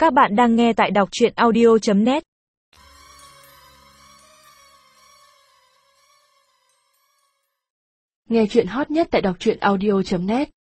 Các bạn đang nghe tại đọc truyện audio.net. Nghe truyện hot nhất tại đọc truyện audio.net